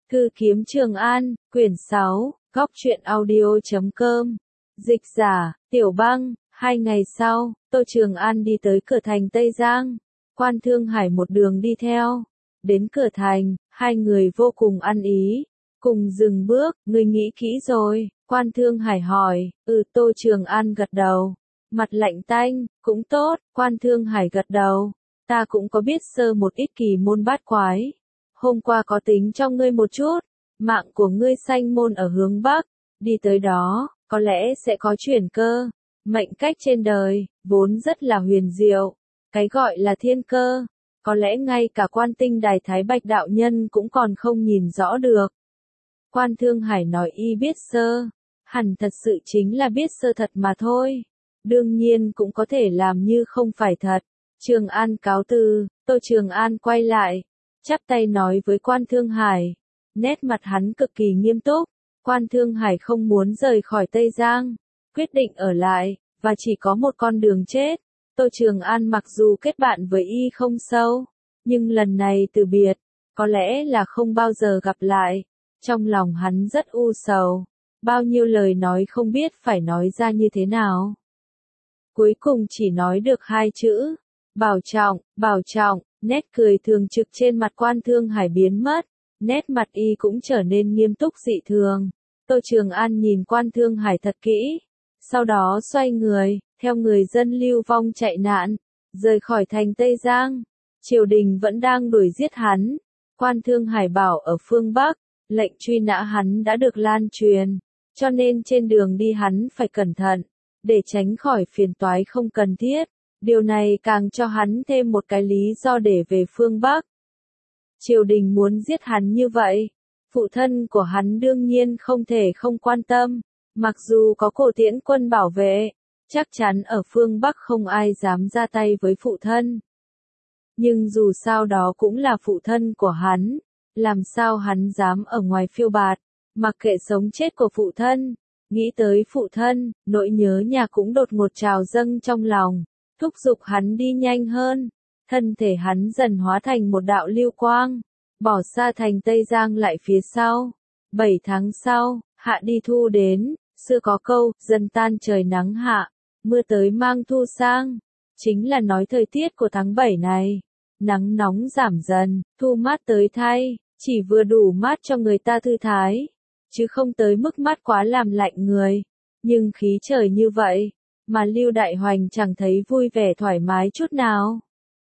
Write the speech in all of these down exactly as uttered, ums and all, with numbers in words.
Thư kiếm Trường An, quyển sáu, góc truyện audio chấm com. Dịch giả, Tiểu Băng. Hai ngày sau, Tô Trường An đi tới cửa thành Tây Giang. Quan Thương Hải một đường đi theo. Đến cửa thành, hai người vô cùng ăn ý. Cùng dừng bước, người nghĩ kỹ rồi. Quan Thương Hải hỏi, ừ Tô Trường An gật đầu. Mặt lạnh tanh, cũng tốt, Quan Thương Hải gật đầu. Ta cũng có biết sơ một ít kỳ môn bát quái. Hôm qua có tính cho ngươi một chút, mạng của ngươi sanh môn ở hướng Bắc, đi tới đó, có lẽ sẽ có chuyển cơ. Mệnh cách trên đời, vốn rất là huyền diệu. Cái gọi là thiên cơ, có lẽ ngay cả Quan Tinh Đài Thái Bạch đạo nhân cũng còn không nhìn rõ được. Quan Thương Hải nói y biết sơ, hẳn thật sự chính là biết sơ thật mà thôi. Đương nhiên cũng có thể làm như không phải thật. Trường An cáo từ, Tô Trường An quay lại, chắp tay nói với Quan Thương Hải. Nét mặt hắn cực kỳ nghiêm túc. Quan Thương Hải không muốn rời khỏi Tây Giang, quyết định ở lại, và chỉ có một con đường chết. Tô Trường An mặc dù kết bạn với y không sâu, nhưng lần này từ biệt, có lẽ là không bao giờ gặp lại. Trong lòng hắn rất u sầu, bao nhiêu lời nói không biết phải nói ra như thế nào. Cuối cùng chỉ nói được hai chữ, bảo trọng, bảo trọng. Nét cười thường trực trên mặt Quan Thương Hải biến mất, nét mặt y cũng trở nên nghiêm túc dị thường. Tô Trường An nhìn Quan Thương Hải thật kỹ, sau đó xoay người, theo người dân lưu vong chạy nạn, rời khỏi thành Tây Giang. Triều đình vẫn đang đuổi giết hắn. Quan Thương Hải bảo ở phương Bắc, lệnh truy nã hắn đã được lan truyền, cho nên trên đường đi hắn phải cẩn thận, để tránh khỏi phiền toái không cần thiết. Điều này càng cho hắn thêm một cái lý do để về phương Bắc. Triều đình muốn giết hắn như vậy, phụ thân của hắn đương nhiên không thể không quan tâm. Mặc dù có Cổ Tiễn quân bảo vệ, chắc chắn ở phương Bắc không ai dám ra tay với phụ thân. Nhưng dù sao đó cũng là phụ thân của hắn, làm sao hắn dám ở ngoài phiêu bạt, mặc kệ sống chết của phụ thân. Nghĩ tới phụ thân, nỗi nhớ nhà cũng đột ngột trào dâng trong lòng, thúc giục hắn đi nhanh hơn. Thân thể hắn dần hóa thành một đạo lưu quang, bỏ xa thành Tây Giang lại phía sau. Bảy tháng sau, hạ đi thu đến, xưa có câu, dần tan trời nắng hạ, mưa tới mang thu sang. Chính là nói thời tiết của tháng bảy này, nắng nóng giảm dần, thu mát tới thay, chỉ vừa đủ mát cho người ta thư thái, chứ không tới mức mát quá làm lạnh người. Nhưng khí trời như vậy, mà Lưu Đại Hoành chẳng thấy vui vẻ thoải mái chút nào.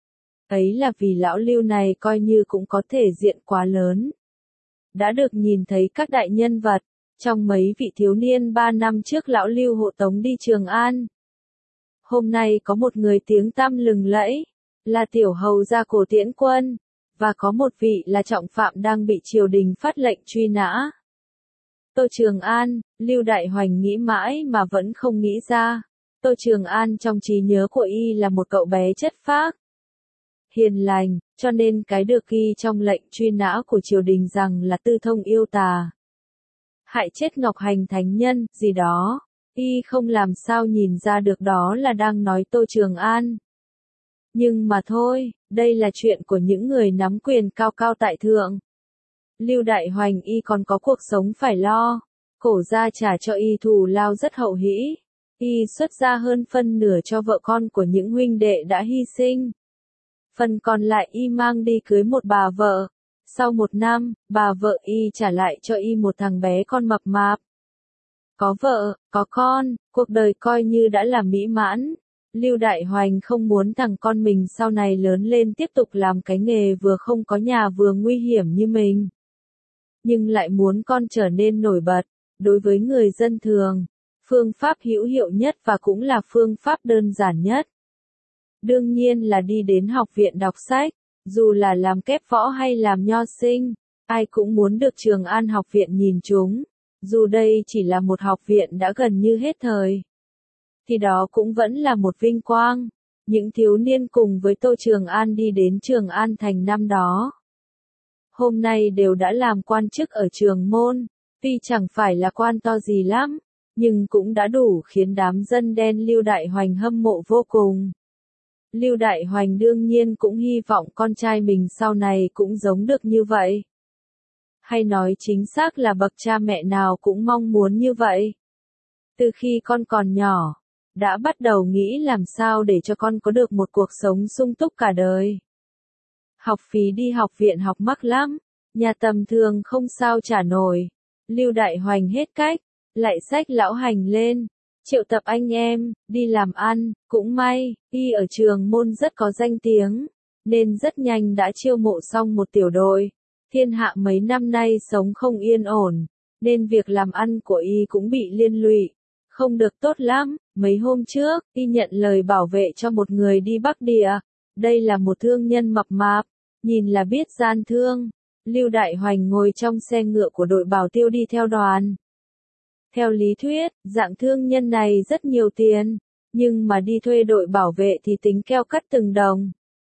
Ấy là vì lão Lưu này coi như cũng có thể diện quá lớn. Đã được nhìn thấy các đại nhân vật, trong mấy vị thiếu niên ba năm trước lão Lưu hộ tống đi Trường An. Hôm nay có một người tiếng tăm lừng lẫy, là tiểu hầu gia Cổ Tiễn quân, và có một vị là trọng phạm đang bị triều đình phát lệnh truy nã. Tô Trường An, Lưu Đại Hoành nghĩ mãi mà vẫn không nghĩ ra. Tô Trường An trong trí nhớ của y là một cậu bé chất phác, hiền lành, cho nên cái được ghi trong lệnh truy nã của triều đình rằng là tư thông yêu tà, hại chết Ngọc Hành thánh nhân, gì đó. Y không làm sao nhìn ra được đó là đang nói Tô Trường An. Nhưng mà thôi, đây là chuyện của những người nắm quyền cao cao tại thượng. Lưu Đại Hoành y còn có cuộc sống phải lo. Cổ gia trả cho y thù lao rất hậu hĩ. Y xuất ra hơn phân nửa cho vợ con của những huynh đệ đã hy sinh. Phần còn lại y mang đi cưới một bà vợ. Sau một năm, bà vợ y trả lại cho y một thằng bé con mập mạp. Có vợ, có con, cuộc đời coi như đã là mỹ mãn. Lưu Đại Hoành không muốn thằng con mình sau này lớn lên tiếp tục làm cái nghề vừa không có nhà vừa nguy hiểm như mình. Nhưng lại muốn con trở nên nổi bật. Đối với người dân thường, phương pháp hữu hiệu nhất và cũng là phương pháp đơn giản nhất, đương nhiên là đi đến học viện đọc sách. Dù là làm kép võ hay làm nho sinh, ai cũng muốn được Trường An học viện nhìn chúng. Dù đây chỉ là một học viện đã gần như hết thời, thì đó cũng vẫn là một vinh quang. Những thiếu niên cùng với Tô Trường An đi đến Trường An thành năm đó, hôm nay đều đã làm quan chức ở trường môn. Tuy chẳng phải là quan to gì lắm, nhưng cũng đã đủ khiến đám dân đen Lưu Đại Hoành hâm mộ vô cùng. Lưu Đại Hoành đương nhiên cũng hy vọng con trai mình sau này cũng giống được như vậy. hay nói chính xác là bậc cha mẹ nào cũng mong muốn như vậy. Từ khi con còn nhỏ, đã bắt đầu nghĩ làm sao để cho con có được một cuộc sống sung túc cả đời. Học phí đi học viện học mắc lắm, nhà tầm thường không sao trả nổi. Lưu Đại Hoành hết cách, lại xách lão Hành lên, triệu tập anh em, đi làm ăn. Cũng may, y ở trường môn rất có danh tiếng, nên rất nhanh đã chiêu mộ xong một tiểu đội. Thiên hạ mấy năm nay sống không yên ổn, nên việc làm ăn của y cũng bị liên lụy, không được tốt lắm. Mấy hôm trước, y nhận lời bảo vệ cho một người đi Bắc Địa. Đây là một thương nhân mập mạp, nhìn là biết gian thương. Lưu Đại Hoành ngồi trong xe ngựa của đội bảo tiêu đi theo đoàn. Theo lý thuyết, dạng thương nhân này rất nhiều tiền, nhưng mà đi thuê đội bảo vệ thì tính keo cắt từng đồng.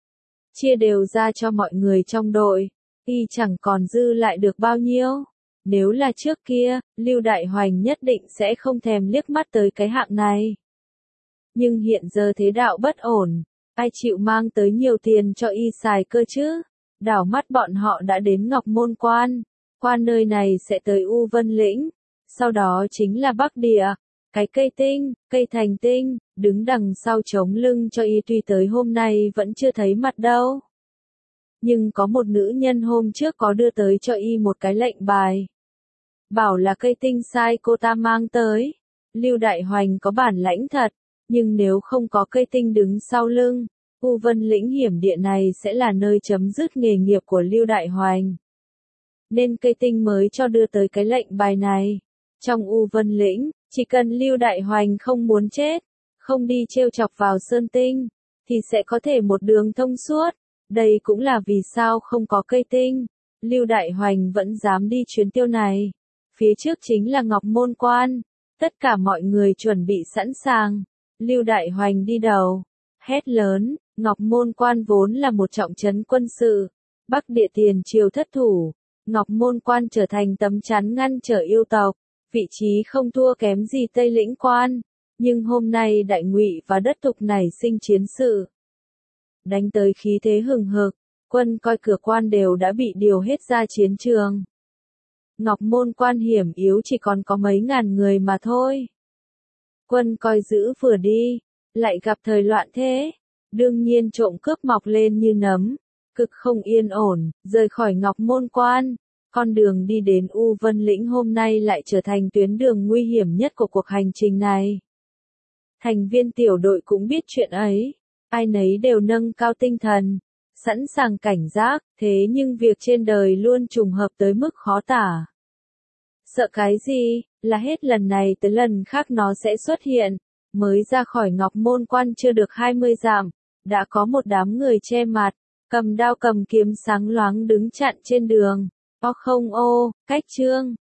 Chia đều ra cho mọi người trong đội, y chẳng còn dư lại được bao nhiêu. Nếu là trước kia, Lưu Đại Hoành nhất định sẽ không thèm liếc mắt tới cái hạng này. Nhưng hiện giờ thế đạo bất ổn, ai chịu mang tới nhiều tiền cho y xài cơ chứ? Đảo mắt bọn họ đã đến Ngọc Môn Quan, qua nơi này sẽ tới U Vân Lĩnh, sau đó chính là Bắc Địa. Cái cây tinh, cây thành tinh, đứng đằng sau chống lưng cho y tuy tới hôm nay vẫn chưa thấy mặt đâu. Nhưng có một nữ nhân hôm trước có đưa tới cho y một cái lệnh bài. Bảo là cây tinh sai cô ta mang tới. Lưu Đại Hoành có bản lãnh thật, nhưng nếu không có cây tinh đứng sau lưng, U Vân Lĩnh hiểm địa này sẽ là nơi chấm dứt nghề nghiệp của Lưu Đại Hoành. Nên cây tinh mới cho đưa tới cái lệnh bài này. Trong U Vân Lĩnh, chỉ cần Lưu Đại Hoành không muốn chết, không đi trêu chọc vào Sơn Tinh, thì sẽ có thể một đường thông suốt. Đây cũng là vì sao không có cây tinh, Lưu Đại Hoành vẫn dám đi chuyến tiêu này. Phía trước chính là Ngọc Môn Quan, tất cả mọi người chuẩn bị sẵn sàng. Lưu Đại Hoành đi đầu, hét lớn, Ngọc Môn Quan vốn là một trọng trấn quân sự, Bắc Địa tiền triều thất thủ, Ngọc Môn Quan trở thành tấm chắn ngăn trở yêu tộc, vị trí không thua kém gì Tây Lĩnh Quan, nhưng hôm nay Đại Ngụy và đất Thục nảy sinh chiến sự. Đánh tới khí thế hừng hực, quân coi cửa quan đều đã bị điều hết ra chiến trường. Ngọc Môn Quan hiểm yếu chỉ còn có mấy ngàn người mà thôi. Quân coi giữ vừa đi, lại gặp thời loạn thế, đương nhiên trộm cướp mọc lên như nấm, cực không yên ổn. Rời khỏi Ngọc Môn Quan, con đường đi đến U Vân Lĩnh hôm nay lại trở thành tuyến đường nguy hiểm nhất của cuộc hành trình này. Thành viên tiểu đội cũng biết chuyện ấy, ai nấy đều nâng cao tinh thần, sẵn sàng cảnh giác. Thế nhưng việc trên đời luôn trùng hợp tới mức khó tả. Sợ cái gì, là hết lần này tới lần khác nó sẽ xuất hiện. Mới ra khỏi Ngọc Môn Quan chưa được hai mươi dặm, đã có một đám người che mặt, cầm đao cầm kiếm sáng loáng đứng chặn trên đường. O không ô, cách trương,